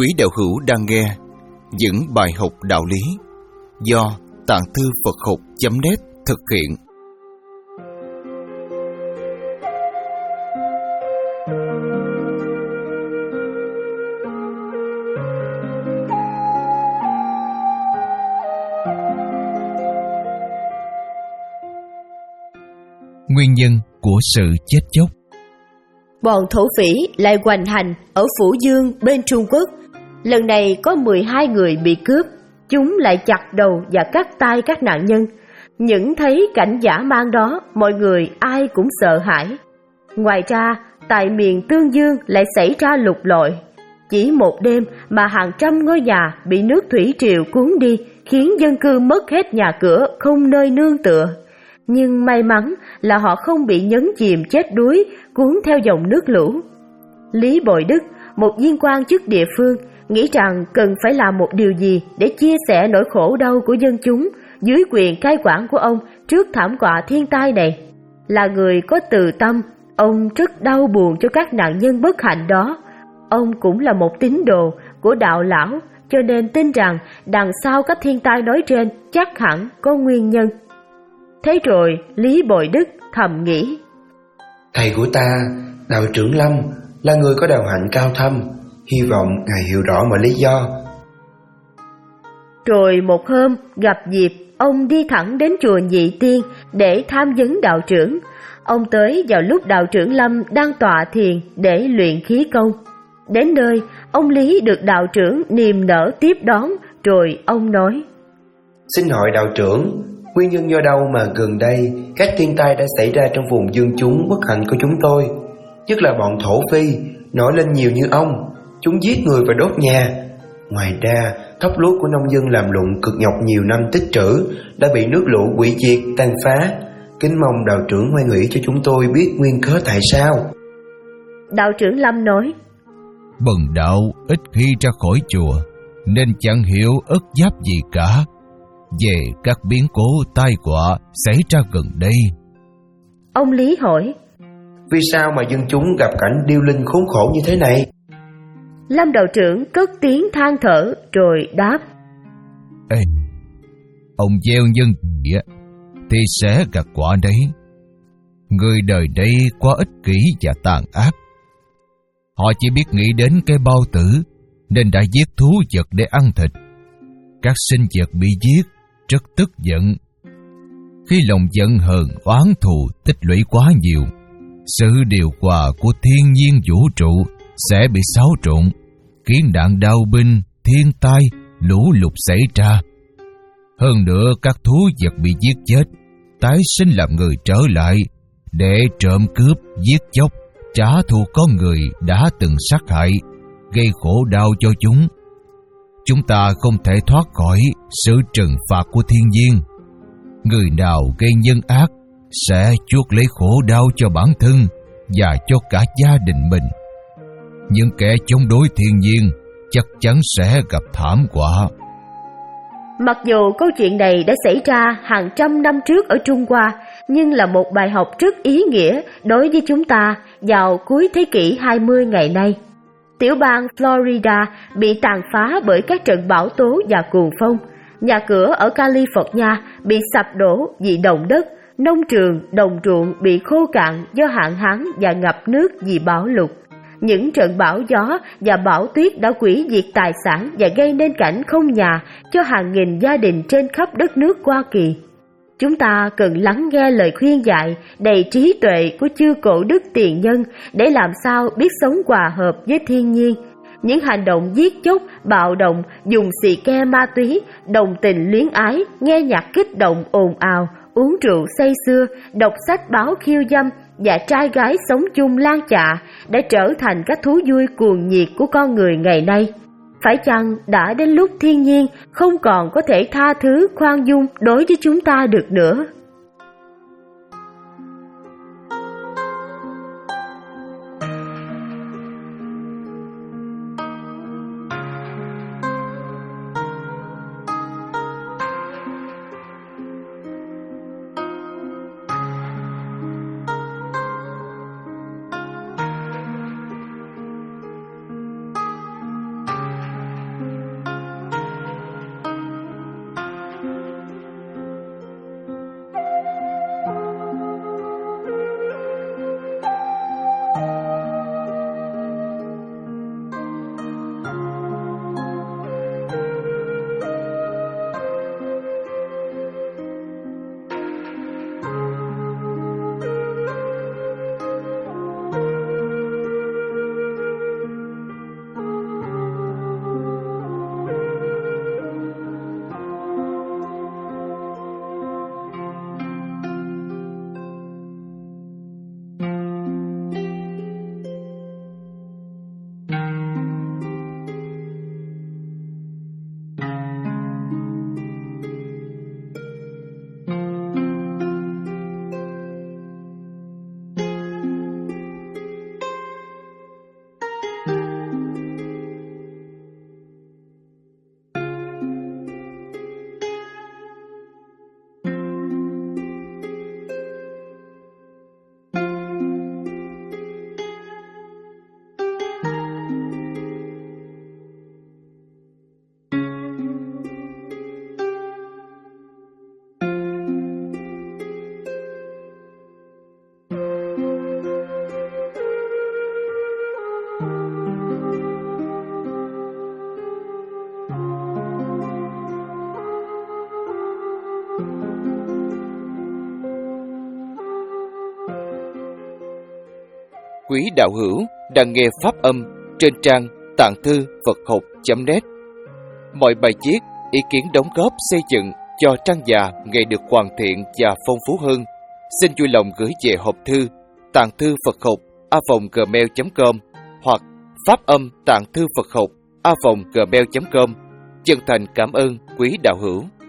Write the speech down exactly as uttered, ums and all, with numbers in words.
Quý đạo hữu đang nghe những bài học đạo lý do Tạng Thư Phật Học chấm net thực hiện. Nguyên nhân của sự chết chóc. Bọn thổ phỉ lại hoành hành ở Phủ Dương bên Trung Quốc. Lần này có mười hai người bị cướp. Chúng lại chặt đầu và cắt tay các nạn nhân. Những thấy cảnh dã man đó, mọi người ai cũng sợ hãi. Ngoài ra, tại miền Tương Dương lại xảy ra lục lội. Chỉ một đêm mà hàng trăm ngôi nhà bị nước thủy triều cuốn đi, khiến dân cư mất hết nhà cửa, không nơi nương tựa. Nhưng may mắn là họ không bị nhấn chìm chết đuối, cuốn theo dòng nước lũ. Lý Bội Đức, một viên quan chức địa phương, nghĩ rằng cần phải làm một điều gì để chia sẻ nỗi khổ đau của dân chúng dưới quyền cai quản của ông trước thảm họa thiên tai này. Là người có từ tâm, ông rất đau buồn cho các nạn nhân bất hạnh đó. Ông cũng là một tín đồ của đạo lão, cho nên tin rằng đằng sau các thiên tai nói trên chắc hẳn có nguyên nhân. Thế rồi Lý Bội Đức thầm nghĩ: thầy của ta, đạo trưởng Lâm, là người có đạo hạnh cao thâm, hy vọng ngài hiểu rõ mọi lý do. Rồi một hôm gặp dịp, ông đi thẳng đến chùa Nhị Tiên để tham vấn đạo trưởng. Ông tới vào lúc đạo trưởng Lâm đang tọa thiền để luyện khí công. Đến nơi, ông Lý được đạo trưởng niềm nở tiếp đón, rồi ông nói: xin hỏi đạo trưởng, nguyên nhân do đâu mà gần đây các thiên tai đã xảy ra trong vùng dân chúng bất hạnh của chúng tôi, nhất là bọn thổ phi nổi lên nhiều như ong, chúng giết người và đốt nhà. Ngoài ra, thóc lúa của nông dân làm lụng cực nhọc nhiều năm tích trữ đã bị nước lũ hủy diệt tàn phá. Kính mong đạo trưởng hoan hỷ cho chúng tôi biết nguyên cớ tại sao. Đạo trưởng Lâm nói: bần đạo ít khi ra khỏi chùa nên chẳng hiểu ất giáp gì cả về các biến cố tai họa xảy ra gần đây. Ông Lý hỏi: vì sao mà dân chúng gặp cảnh điêu linh khốn khổ như thế này? Lâm đạo trưởng cất tiếng than thở rồi đáp: Ê, ông gieo nhân gì thì sẽ gặt quả đấy. Người đời đây quá ích kỷ và tàn ác. Họ chỉ biết nghĩ đến cái bao tử nên đã giết thú vật để ăn thịt. Các sinh vật bị giết rất tức giận. Khi lòng giận hờn oán thù tích lũy quá nhiều, sự điều hòa của thiên nhiên vũ trụ sẽ bị xáo trộn, khiến nạn đao binh, thiên tai, lũ lụt xảy ra. Hơn nữa, các thú vật bị giết chết tái sinh làm người trở lại để trộm cướp, giết chóc, trả thù con người đã từng sát hại, gây khổ đau cho chúng. Chúng ta không thể thoát khỏi sự trừng phạt của thiên nhiên. Người nào gây nhân ác sẽ chuốc lấy khổ đau cho bản thân và cho cả gia đình mình. Những kẻ chống đối thiên nhiên chắc chắn sẽ gặp thảm họa. Mặc dù câu chuyện này đã xảy ra hàng trăm năm trước ở Trung Hoa, nhưng là một bài học rất ý nghĩa đối với chúng ta vào cuối thế kỷ hai mươi ngày nay. Tiểu bang Florida bị tàn phá bởi các trận bão tố và cuồng phong. Nhà cửa ở California bị sập đổ vì động đất. Nông trường, đồng ruộng bị khô cạn do hạn hán và ngập nước vì bão lụt. Những trận bão gió và bão tuyết đã hủy diệt tài sản và gây nên cảnh không nhà cho hàng nghìn gia đình trên khắp đất nước Hoa Kỳ. Chúng ta cần lắng nghe lời khuyên dạy đầy trí tuệ của chư cổ đức tiền nhân để làm sao biết sống hòa hợp với thiên nhiên. Những hành động giết chóc, bạo động, dùng xì ke ma túy, đồng tình luyến ái, nghe nhạc kích động ồn ào, uống rượu say sưa, đọc sách báo khiêu dâm và trai gái sống chung lang chạ đã trở thành các thú vui cuồng nhiệt của con người ngày nay. Phải chăng đã đến lúc thiên nhiên không còn có thể tha thứ khoan dung đối với chúng ta được nữa? quý đạo hữu đang nghe pháp âm trên trang tạng thư Phật học chấm net. Mọi bài viết, ý kiến đóng góp xây dựng cho trang già ngày được hoàn thiện và phong phú hơn, xin vui lòng gửi về hộp thư tạng thư Phật học a vòng gmail chấm com hoặc pháp âm tạng thư Phật học a vòng gmail chấm com. Chân thành cảm ơn quý đạo hữu.